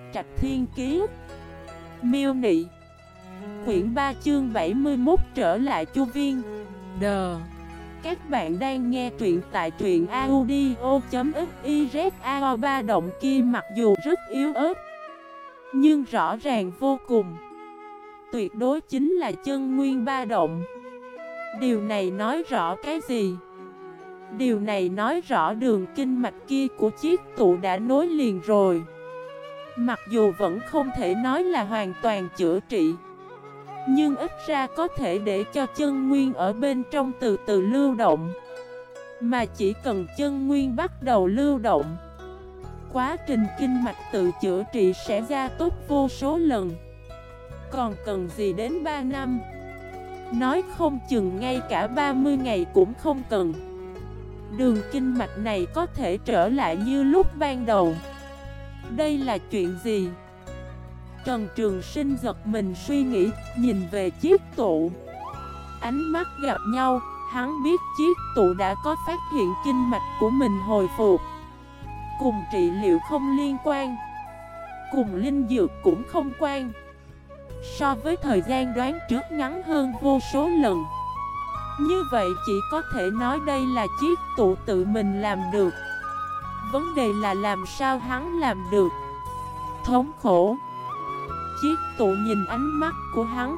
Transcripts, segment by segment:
Trạch Thiên Kiế. Miêu Nị. Quyển 3 chương 71 trở lại Chu Viên. Đờ. Các bạn đang nghe truyện tại truyện audio.xyz. Ba động kia mặc dù rất yếu ớt, nhưng rõ ràng vô cùng. Tuyệt đối chính là chân nguyên ba động. Điều này nói rõ cái gì? Điều này nói rõ đường kinh mạch kia của chiếc tụ đã nối liền rồi. Mặc dù vẫn không thể nói là hoàn toàn chữa trị, nhưng ít ra có thể để cho chân nguyên ở bên trong từ từ lưu động. Mà chỉ cần chân nguyên bắt đầu lưu động, quá trình kinh mạch tự chữa trị sẽ gia tốc vô số lần. Còn cần gì đến 3 năm? Nói không chừng ngay cả 30 ngày cũng không cần. Đường kinh mạch này có thể trở lại như lúc ban đầu. Đây là chuyện gì? Trần Trường Sinh giật mình suy nghĩ, nhìn về chiếc tụ. Ánh mắt gặp nhau, hắn biết chiếc tụ đã có phát hiện kinh mạch của mình hồi phục. Cùng trị liệu không liên quan, cùng linh dược cũng không quan. So với thời gian đoán trước ngắn hơn vô số lần. Như vậy chỉ có thể nói đây là chiếc tụ tự mình làm được. Vấn đề là làm sao hắn làm được. Thống khổ. Chiếc tụ nhìn ánh mắt của hắn,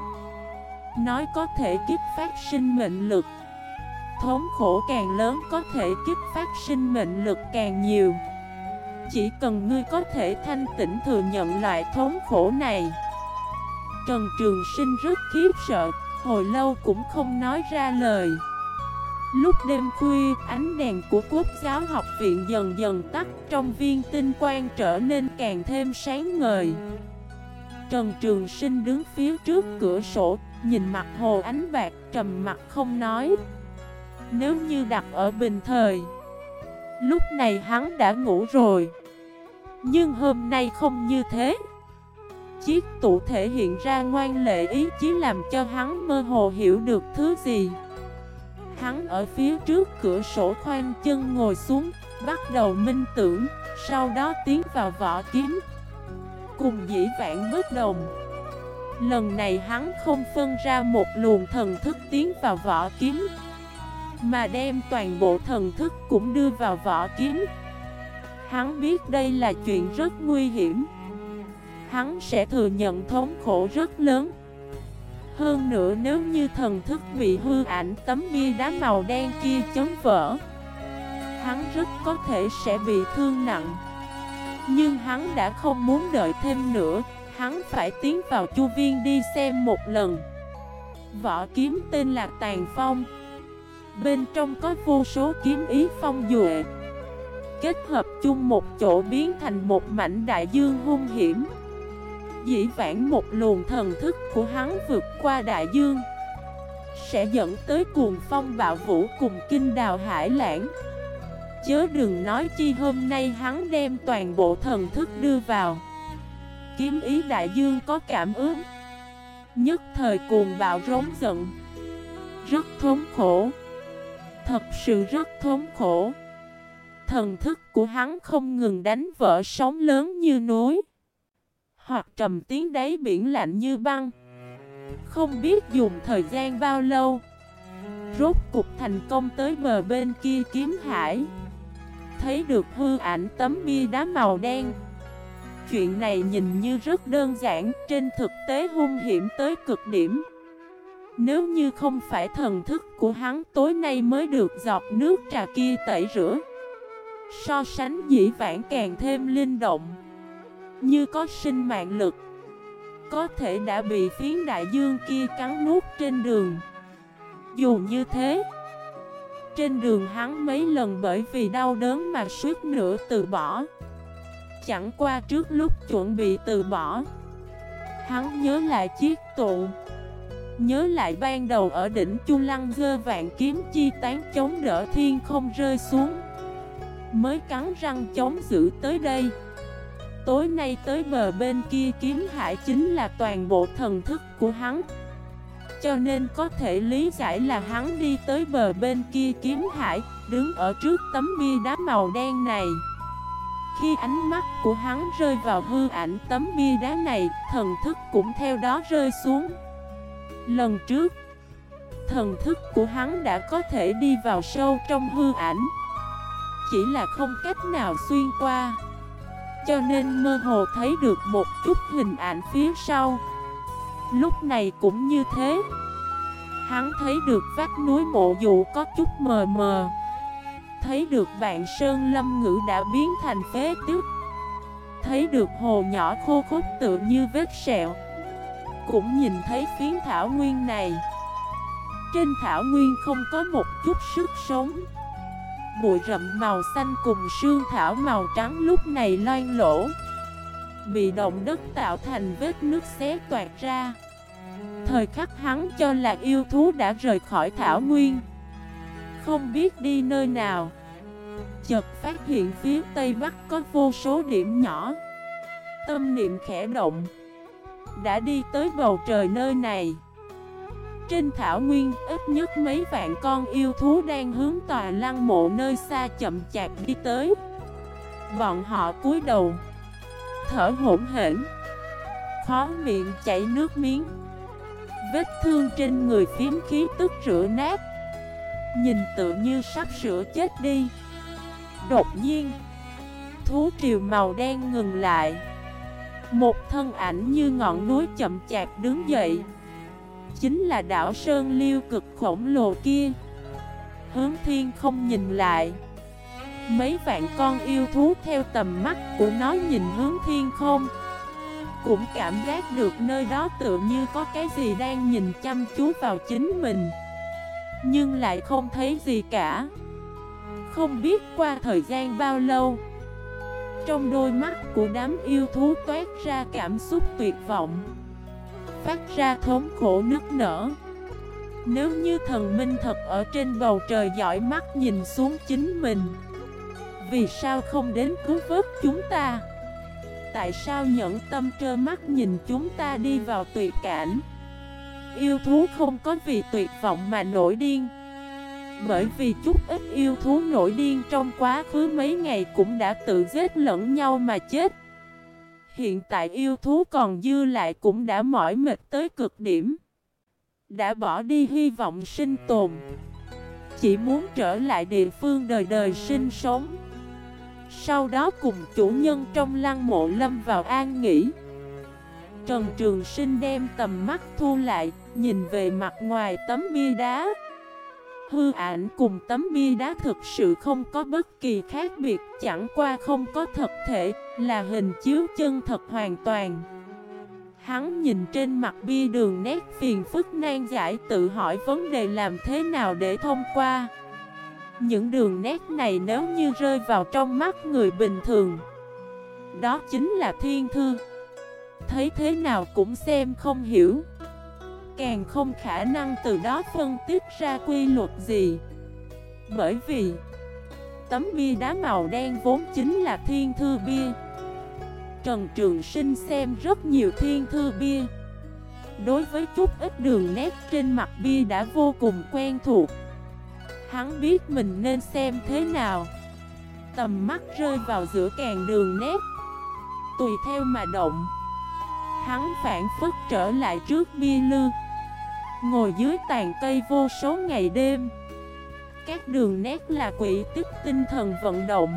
nói có thể kích phát sinh mệnh lực. Thống khổ càng lớn có thể kích phát sinh mệnh lực càng nhiều. Chỉ cần ngươi có thể thanh tĩnh thừa nhận loại thống khổ này. Trần Trường Sinh rất khiếp sợ, hồi lâu cũng không nói ra lời. Lúc đêm khuya, ánh đèn của Quốc giáo học viện dần dần tắt, trong viên tinh quang trở nên càng thêm sáng ngời. Trần Trường Sinh đứng phía trước cửa sổ, nhìn mặt hồ ánh bạc, trầm mặt không nói. Nếu như đặt ở bình thời, lúc này hắn đã ngủ rồi. Nhưng hôm nay không như thế. Chiếc tụ thể hiện ra ngoan lệ ý chí làm cho hắn mơ hồ hiểu được thứ gì. Hắn ở phía trước cửa sổ khoanh chân ngồi xuống, bắt đầu minh tưởng, sau đó tiến vào vỏ kiếm. Cùng dĩ vãng bất đồng, lần này hắn không phân ra một luồng thần thức tiến vào vỏ kiếm, mà đem toàn bộ thần thức cũng đưa vào vỏ kiếm. Hắn biết đây là chuyện rất nguy hiểm. Hắn sẽ thừa nhận thống khổ rất lớn. Hơn nữa nếu như thần thức bị hư ảnh tấm bia đá màu đen kia chấn vỡ, hắn rất có thể sẽ bị thương nặng. Nhưng hắn đã không muốn đợi thêm nữa, hắn phải tiến vào Chu Viên đi xem một lần. Vỏ kiếm tên là Tàn Phong. Bên trong có vô số kiếm ý phong duệ, kết hợp chung một chỗ biến thành một mảnh đại dương hung hiểm. Dĩ vãng một luồng thần thức của hắn vượt qua đại dương, sẽ dẫn tới cuồng phong bạo vũ cùng kinh đào hải lãng. Chớ đừng nói chi hôm nay hắn đem toàn bộ thần thức đưa vào. Kiếm ý đại dương có cảm ứng, nhất thời cuồng bạo rống giận. Rất thống khổ. Thật sự rất thống khổ. Thần thức của hắn không ngừng đánh vỡ sóng lớn như núi, hoặc trầm tiếng đáy biển lạnh như băng. Không biết dùng thời gian bao lâu, rốt cục thành công tới bờ bên kia kiếm hải. Thấy được hư ảnh tấm bia đá màu đen. Chuyện này nhìn như rất đơn giản, trên thực tế hung hiểm tới cực điểm. Nếu như không phải thần thức của hắn tối nay mới được giọt nước trà kia tẩy rửa, so sánh dĩ vãng càng thêm linh động, như có sinh mạng lực, có thể đã bị phiến đại dương kia cắn nuốt trên đường. Dù như thế, trên đường hắn mấy lần bởi vì đau đớn mà suýt nữa từ bỏ. Chẳng qua trước lúc chuẩn bị từ bỏ, hắn nhớ lại chiếc tụ, nhớ lại ban đầu ở đỉnh Chu Lăng giơ vạn kiếm chi tán chống đỡ thiên không rơi xuống, mới cắn răng chống giữ tới đây. Tối nay tới bờ bên kia kiếm hải chính là toàn bộ thần thức của hắn. Cho nên có thể lý giải là hắn đi tới bờ bên kia kiếm hải, đứng ở trước tấm bia đá màu đen này. Khi ánh mắt của hắn rơi vào hư ảnh tấm bia đá này, thần thức cũng theo đó rơi xuống. Lần trước, thần thức của hắn đã có thể đi vào sâu trong hư ảnh, chỉ là không cách nào xuyên qua, cho nên mơ hồ thấy được một chút hình ảnh phía sau. Lúc này cũng như thế, hắn thấy được vách núi Mộ Dụ có chút mờ mờ, thấy được Vạn Sơn Lâm Ngữ đã biến thành phế tích, thấy được hồ nhỏ khô khốc tựa như vết sẹo, cũng nhìn thấy phiến thảo nguyên này. Trên thảo nguyên không có một chút sức sống, bụi rậm màu xanh cùng sương thảo màu trắng lúc này loang lỗ, bị động đất tạo thành vết nước xé toạc ra. Thời khắc hắn cho là yêu thú đã rời khỏi thảo nguyên, không biết đi nơi nào, chợt phát hiện phía tây bắc có vô số điểm nhỏ. Tâm niệm khẽ động, đã đi tới bầu trời nơi này. Trên thảo nguyên ít nhất mấy vạn con yêu thú đang hướng tòa lăng mộ nơi xa chậm chạp đi tới. Bọn họ cúi đầu, thở hổn hển, khóe miệng chảy nước miếng, vết thương trên người phiếm khí tức rửa nát, nhìn tựa như sắp sửa chết đi. Đột nhiên, thú triều màu đen ngừng lại. Một thân ảnh như ngọn núi chậm chạp đứng dậy, chính là đảo Sơn Liêu cực khổng lồ kia. Hướng thiên không nhìn lại, mấy vạn con yêu thú theo tầm mắt của nó nhìn hướng thiên không, cũng cảm giác được nơi đó tựa như có cái gì đang nhìn chăm chú vào chính mình, nhưng lại không thấy gì cả. Không biết qua thời gian bao lâu, trong đôi mắt của đám yêu thú toát ra cảm xúc tuyệt vọng, phát ra thống khổ nức nở. Nếu như thần minh thật ở trên bầu trời dõi mắt nhìn xuống chính mình, vì sao không đến cứu vớt chúng ta? Tại sao nhẫn tâm trơ mắt nhìn chúng ta đi vào tuyệt cảnh? Yêu thú không có vì tuyệt vọng mà nổi điên, bởi vì chút ít yêu thú nổi điên trong quá khứ mấy ngày cũng đã tự giết lẫn nhau mà chết. Hiện tại yêu thú còn dư lại cũng đã mỏi mệt tới cực điểm, đã bỏ đi hy vọng sinh tồn, chỉ muốn trở lại địa phương đời đời sinh sống, sau đó cùng chủ nhân trong lăng mộ lâm vào an nghỉ. Trần Trường Sinh đem tầm mắt thu lại, nhìn về mặt ngoài tấm bia đá. Hư ảnh cùng tấm bia đá thực sự không có bất kỳ khác biệt, chẳng qua không có thật thể, là hình chiếu chân thật hoàn toàn. Hắn nhìn trên mặt bia đường nét phiền phức nan giải, tự hỏi vấn đề làm thế nào để thông qua. Những đường nét này nếu như rơi vào trong mắt người bình thường, đó chính là thiên thư, thấy thế nào cũng xem không hiểu, càng không khả năng từ đó phân tích ra quy luật gì. Bởi vì tấm bia đá màu đen vốn chính là thiên thư bia. Trần Trường Sinh xem rất nhiều thiên thư bia, đối với chút ít đường nét trên mặt bia đã vô cùng quen thuộc. Hắn biết mình nên xem thế nào. Tầm mắt rơi vào giữa càng đường nét, tùy theo mà động. Hắn phản phất trở lại trước bia lư, ngồi dưới tàn cây vô số ngày đêm. Các đường nét là quỹ tích tinh thần vận động,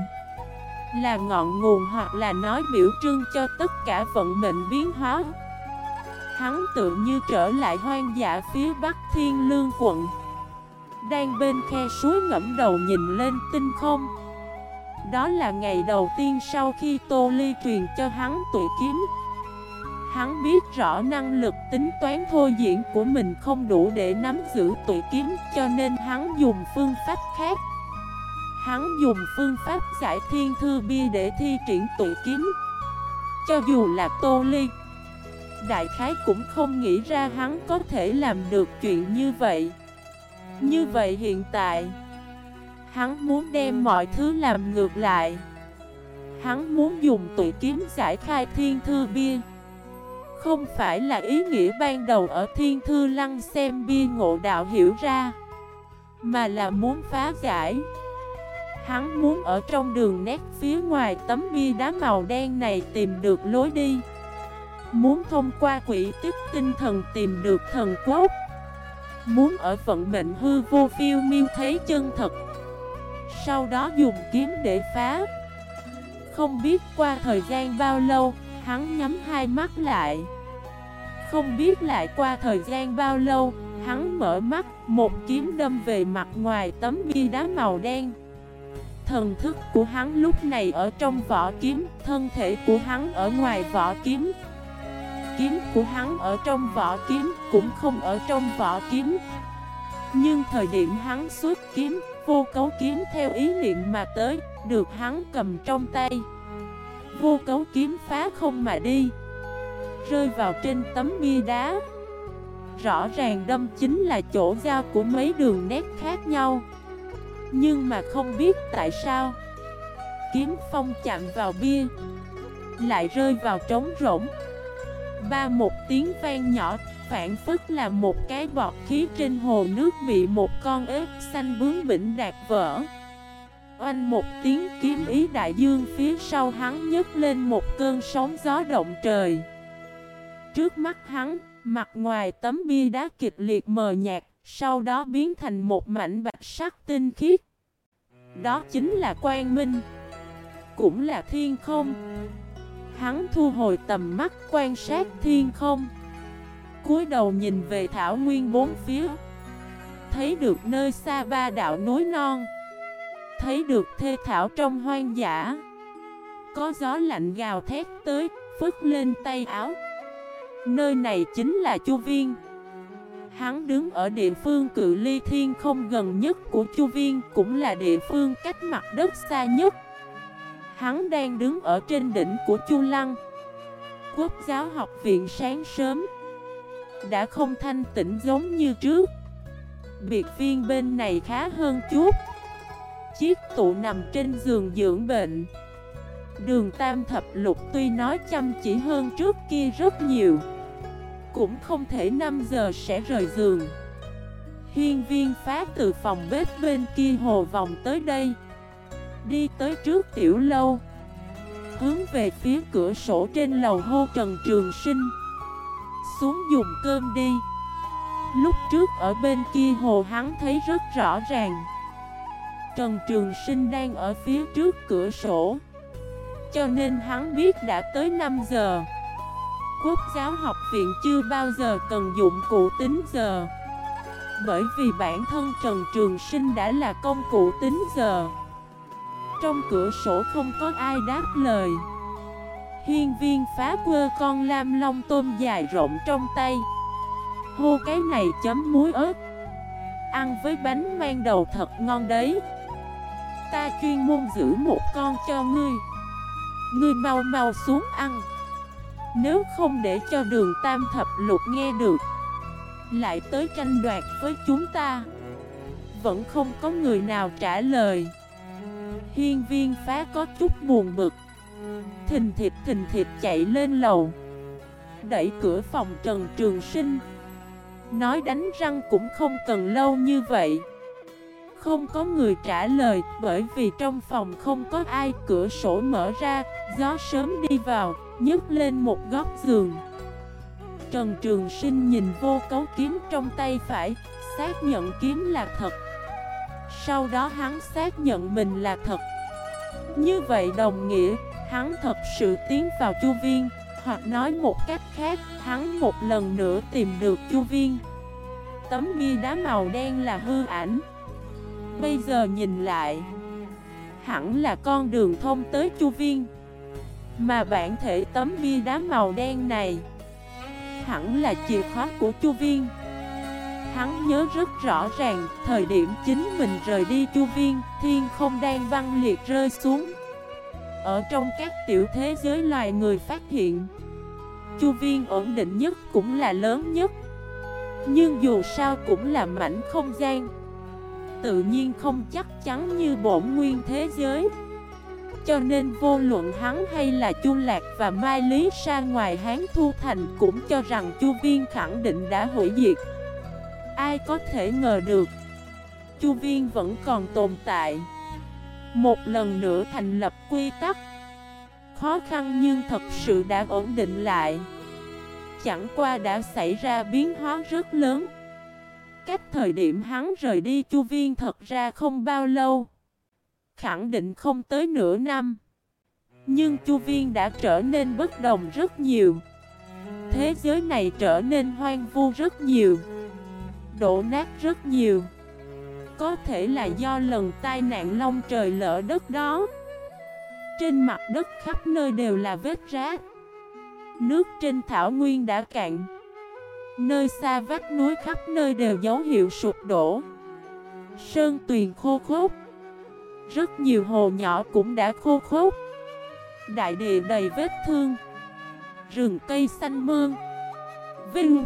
là ngọn nguồn hoặc là nói biểu trưng cho tất cả vận mệnh biến hóa. Hắn tự như trở lại hoang dã phía bắc Thiên Lương quận, đang bên khe suối ngẫm đầu nhìn lên tinh không. Đó là ngày đầu tiên sau khi Tô Ly truyền cho hắn tụi kiếm. Hắn biết rõ năng lực tính toán thôi diễn của mình không đủ để nắm giữ tụi kiếm, cho nên hắn dùng phương pháp khác. Hắn dùng phương pháp giải thiên thư bia để thi triển tụi kiếm. Cho dù là Tô Ly, đại khái cũng không nghĩ ra hắn có thể làm được chuyện như vậy. Như vậy hiện tại, hắn muốn đem mọi thứ làm ngược lại. Hắn muốn dùng tụi kiếm giải khai thiên thư bia. Không phải là ý nghĩa ban đầu ở thiên thư lăng xem bia ngộ đạo hiểu ra, mà là muốn phá giải. Hắn muốn ở trong đường nét phía ngoài tấm bia đá màu đen này tìm được lối đi. Muốn thông qua quỹ tích tinh thần tìm được thần quốc. Muốn ở vận mệnh hư vô phiêu miêu thấy chân thật. Sau đó dùng kiếm để phá. Không biết qua thời gian bao lâu, hắn nhắm hai mắt lại. Không biết lại qua thời gian bao lâu, hắn mở mắt, một kiếm đâm về mặt ngoài tấm bia đá màu đen. Thần thức của hắn lúc này ở trong vỏ kiếm, thân thể của hắn ở ngoài vỏ kiếm. Kiếm của hắn ở trong vỏ kiếm, cũng không ở trong vỏ kiếm. Nhưng thời điểm hắn xuất kiếm, vô cấu kiếm theo ý niệm mà tới, được hắn cầm trong tay. Vô cấu kiếm phá không mà đi, rơi vào trên tấm bia đá. Rõ ràng đâm chính là chỗ giao của mấy đường nét khác nhau. Nhưng mà không biết tại sao kiếm phong chạm vào bia, lại rơi vào trống rỗng. Ba một tiếng vang nhỏ, phản phất là một cái bọt khí trên hồ nước bị một con ếch xanh bướng bỉnh đạp vỡ. Oanh một tiếng, kiếm ý đại dương phía sau hắn nhấc lên một cơn sóng gió động trời. Trước mắt hắn, mặt ngoài tấm bia đá kịch liệt mờ nhạt, sau đó biến thành một mảnh bạch sắc tinh khiết. Đó chính là quang minh, cũng là thiên không. Hắn thu hồi tầm mắt quan sát thiên không, cúi đầu nhìn về thảo nguyên bốn phía. Thấy được nơi xa ba đạo núi non, thấy được thê thảo trong hoang dã. Có gió lạnh gào thét tới, phất lên tay áo. Nơi này chính là Chu Viên. Hắn đứng ở địa phương cự ly thiên không gần nhất của Chu Viên, cũng là địa phương cách mặt đất xa nhất. Hắn đang đứng ở trên đỉnh của Chu Lăng. Quốc giáo học viện sáng sớm đã không thanh tĩnh giống như trước. Biệt viên bên này khá hơn chút. Chiếc tụ nằm trên giường dưỡng bệnh. Đường Tam Thập Lục tuy nói chăm chỉ hơn trước kia rất nhiều, cũng không thể 5 giờ sẽ rời giường. Hiên Viên Phá từ phòng bếp bên kia hồ vòng tới đây, đi tới trước tiểu lâu, hướng về phía cửa sổ trên lầu hô Trần Trường Sinh: xuống dùng cơm đi. Lúc trước ở bên kia hồ hắn thấy rất rõ ràng, Trần Trường Sinh đang ở phía trước cửa sổ, cho nên hắn biết đã tới 5 giờ. Quốc giáo học viện chưa bao giờ cần dụng cụ tính giờ, bởi vì bản thân Trần Trường Sinh đã là công cụ tính giờ. Trong cửa sổ không có ai đáp lời. Hiên Viên Phá quơ con lam long tôm dài rộng trong tay, hô: cái này chấm muối ớt, ăn với bánh mang đầu thật ngon đấy. Ta chuyên môn giữ một con cho ngươi, ngươi mau mau xuống ăn. Nếu không để cho Đường Tam Thập Lục nghe được, lại tới tranh đoạt với chúng ta. Vẫn không có người nào trả lời. Hiên Viên Phá có chút buồn bực, thình thịch chạy lên lầu, đẩy cửa phòng Trần Trường Sinh, nói đánh răng cũng không cần lâu như vậy. Không có người trả lời, bởi vì trong phòng không có ai. Cửa sổ mở ra, gió sớm đi vào, nhấc lên một góc giường. Trần Trường Sinh nhìn vô cấu kiếm trong tay phải, xác nhận kiếm là thật. Sau đó hắn xác nhận mình là thật. Như vậy đồng nghĩa, hắn thật sự tiến vào Chu Viên. Hoặc nói một cách khác, hắn một lần nữa tìm được Chu Viên. Tấm bia đá màu đen là hư ảnh. Bây giờ nhìn lại, hẳn là con đường thông tới Chu Viên. Mà bản thể tấm bia đá màu đen này hẳn là chìa khóa của Chu Viên. Hắn nhớ rất rõ ràng, thời điểm chính mình rời đi Chu Viên, thiên không đang băng liệt rơi xuống. Ở trong các tiểu thế giới loài người phát hiện, Chu Viên ổn định nhất cũng là lớn nhất. Nhưng dù sao cũng là mảnh không gian, tự nhiên không chắc chắn như bổn nguyên thế giới. Cho nên vô luận hắn hay là Chu Lạc và Mai Lý Sa ngoài Hán Thu Thành cũng cho rằng Chu Viên khẳng định đã hủy diệt. Ai có thể ngờ được Chu Viên vẫn còn tồn tại. Một lần nữa thành lập quy tắc. Khó khăn nhưng thật sự đã ổn định lại. Chẳng qua đã xảy ra biến hóa rất lớn. Cách thời điểm hắn rời đi Chu Viên thật ra không bao lâu, khẳng định không tới nửa năm. Nhưng Chu Viên đã trở nên bất đồng rất nhiều. Thế giới này trở nên hoang vu rất nhiều, đổ nát rất nhiều. Có thể là do lần tai nạn long trời lỡ đất đó. Trên mặt đất khắp nơi đều là vết rác. Nước trên thảo nguyên đã cạn. Nơi xa vách núi khắp nơi đều dấu hiệu sụp đổ. Sơn tuyền khô khốc. Rất nhiều hồ nhỏ cũng đã khô khốc. Đại địa đầy vết thương. Rừng cây xanh mơn. Vinh.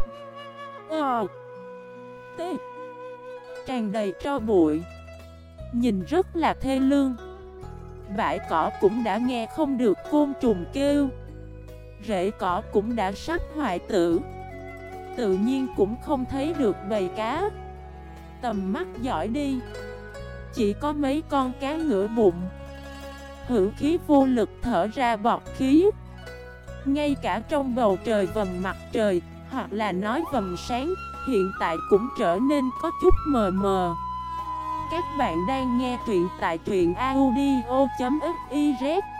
T. Tràn đầy tro bụi. Nhìn rất là thê lương. Bãi cỏ cũng đã nghe không được côn trùng kêu. Rễ cỏ cũng đã sắp hoại tử. Tự nhiên cũng không thấy được bầy cá. Tầm mắt dõi đi, chỉ có mấy con cá ngửa bụng, hữu khí vô lực thở ra bọt khí. Ngay cả trong bầu trời vầng mặt trời, hoặc là nói vầng sáng, hiện tại cũng trở nên có chút mờ mờ. Các bạn đang nghe truyện tại truyện audio.fif